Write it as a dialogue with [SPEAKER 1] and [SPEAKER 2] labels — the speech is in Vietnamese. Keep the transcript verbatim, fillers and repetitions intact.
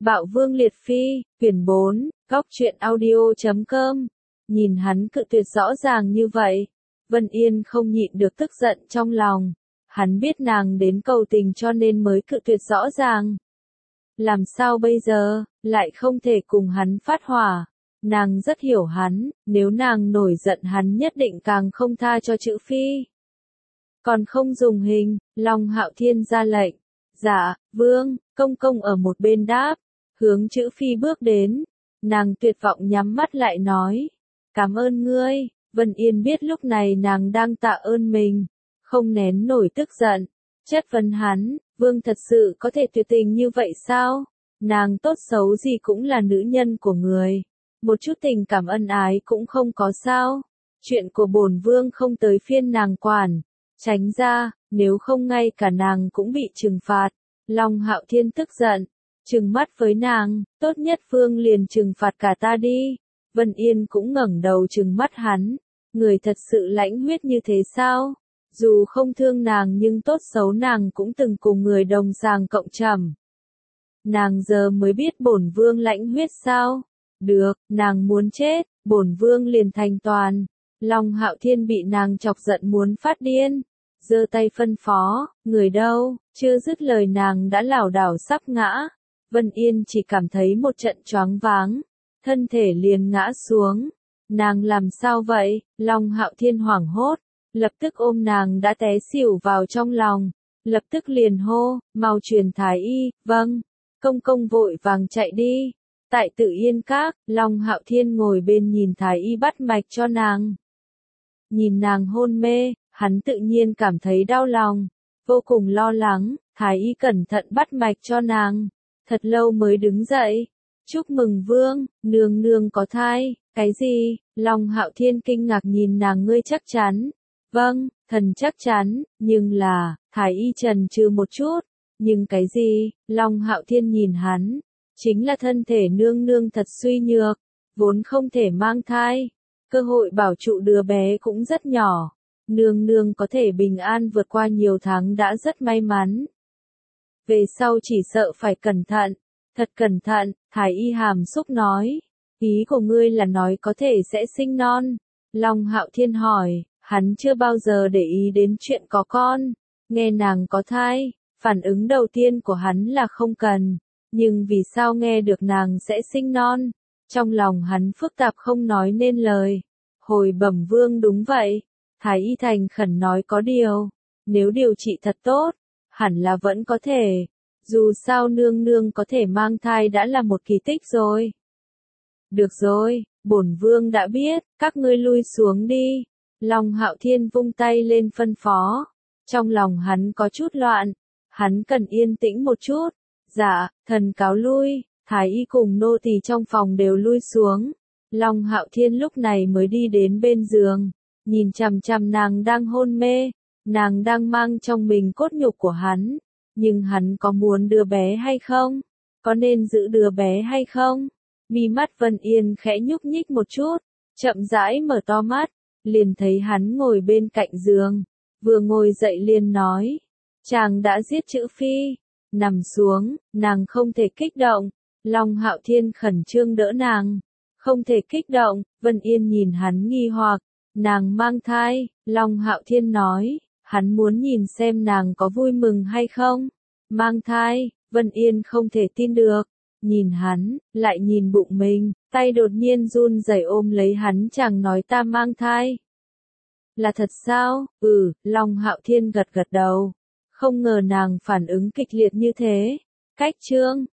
[SPEAKER 1] Bạo Vương Liệt Phi, quyển bốn, góc truyện audio chấm com. Nhìn hắn cự tuyệt rõ ràng như vậy, Vân Yên không nhịn được tức giận trong lòng. Hắn biết nàng đến cầu tình cho nên mới cự tuyệt rõ ràng. Làm sao bây giờ, lại không thể cùng hắn phát hỏa. Nàng rất hiểu hắn, nếu nàng nổi giận hắn nhất định càng không tha cho chữ Phi. Còn không dùng hình, Long Hạo Thiên ra lệnh. Dạ, Vương, công công ở một bên đáp, hướng chữ Phi bước đến. Nàng tuyệt vọng nhắm mắt lại nói, cảm ơn ngươi. Vân Yên biết lúc này nàng đang tạ ơn mình, không nén nổi tức giận, chất vấn hắn, Vương thật sự có thể tuyệt tình như vậy sao? Nàng tốt xấu gì cũng là nữ nhân của người, một chút tình cảm ân ái cũng không có sao? Chuyện của bổn Vương không tới phiên nàng quản, tránh ra, nếu không ngay cả nàng cũng bị trừng phạt. Long Hạo Thiên tức giận, trừng mắt với nàng, tốt nhất Vương liền trừng phạt cả ta đi. Vân Yên cũng ngẩng đầu trừng mắt hắn, người thật sự lãnh huyết như thế sao? Dù không thương nàng nhưng tốt xấu nàng cũng từng cùng người đồng giàng cộng trầm. Nàng giờ mới biết bổn Vương lãnh huyết sao? Được, nàng muốn chết, bổn Vương liền thành toàn. Long Hạo Thiên bị nàng chọc giận muốn phát điên, giơ tay phân phó, người đâu? Chưa dứt lời nàng đã lảo đảo sắp ngã. Vân Yên chỉ cảm thấy một trận choáng váng, thân thể liền ngã xuống. Nàng làm sao vậy? Long Hạo Thiên hoảng hốt, lập tức ôm nàng đã té xỉu vào trong lòng, lập tức liền hô, mau truyền thái y. Vâng. Công công vội vàng chạy đi. Tại Tự Yên Các, Long Hạo Thiên ngồi bên nhìn thái y bắt mạch cho nàng. Nhìn nàng hôn mê, hắn tự nhiên cảm thấy đau lòng, vô cùng lo lắng. Thái y cẩn thận bắt mạch cho nàng, thật lâu mới đứng dậy. Chúc mừng Vương, nương nương có thai. Cái gì? Long Hạo Thiên kinh ngạc nhìn nàng, ngươi chắc chắn? Vâng, thần chắc chắn, nhưng là, thái y chần chừ một chút. Nhưng cái gì? Long Hạo Thiên nhìn hắn, chính là thân thể nương nương thật suy nhược, vốn không thể mang thai, cơ hội bảo trụ đứa bé cũng rất nhỏ. Nương nương có thể bình an vượt qua nhiều tháng đã rất may mắn. Về sau chỉ sợ phải cẩn thận, thật cẩn thận. Thái y hàm xúc nói, ý của ngươi là nói có thể sẽ sinh non? Long Hạo Thiên hỏi, hắn chưa bao giờ để ý đến chuyện có con, nghe nàng có thai, phản ứng đầu tiên của hắn là không cần, nhưng vì sao nghe được nàng sẽ sinh non, trong lòng hắn phức tạp không nói nên lời. Hồi bẩm Vương, đúng vậy. Thái y thành khẩn nói, có điều, nếu điều trị thật tốt, hẳn là vẫn có thể. Dù sao nương nương có thể mang thai đã là một kỳ tích rồi. Được rồi, bổn Vương đã biết, các ngươi lui xuống đi. Long Hạo Thiên vung tay lên phân phó. Trong lòng hắn có chút loạn, hắn cần yên tĩnh một chút. Dạ, thần cáo lui. Thái y cùng nô tỳ trong phòng đều lui xuống. Long Hạo Thiên lúc này mới đi đến bên giường, nhìn chằm chằm nàng đang hôn mê. Nàng đang mang trong mình cốt nhục của hắn, nhưng hắn có muốn đứa bé hay không? Có nên giữ đứa bé hay không? Mi mắt Vân Yên khẽ nhúc nhích một chút, chậm rãi mở to mắt, liền thấy hắn ngồi bên cạnh giường, vừa ngồi dậy liền nói, chàng đã giết chữ Phi. Nằm xuống, nàng không thể kích động. Long Hạo Thiên khẩn trương đỡ nàng, không thể kích động. Vân Yên nhìn hắn nghi hoặc, nàng mang thai. Long Hạo Thiên nói, hắn muốn nhìn xem nàng có vui mừng hay không. Mang thai? Vân Yên không thể tin được, nhìn hắn, lại nhìn bụng mình, tay đột nhiên run rẩy ôm lấy hắn, chàng nói ta mang thai. Là thật sao? Ừ. Long Hạo Thiên gật gật đầu, không ngờ nàng phản ứng kịch liệt như thế. Cách chương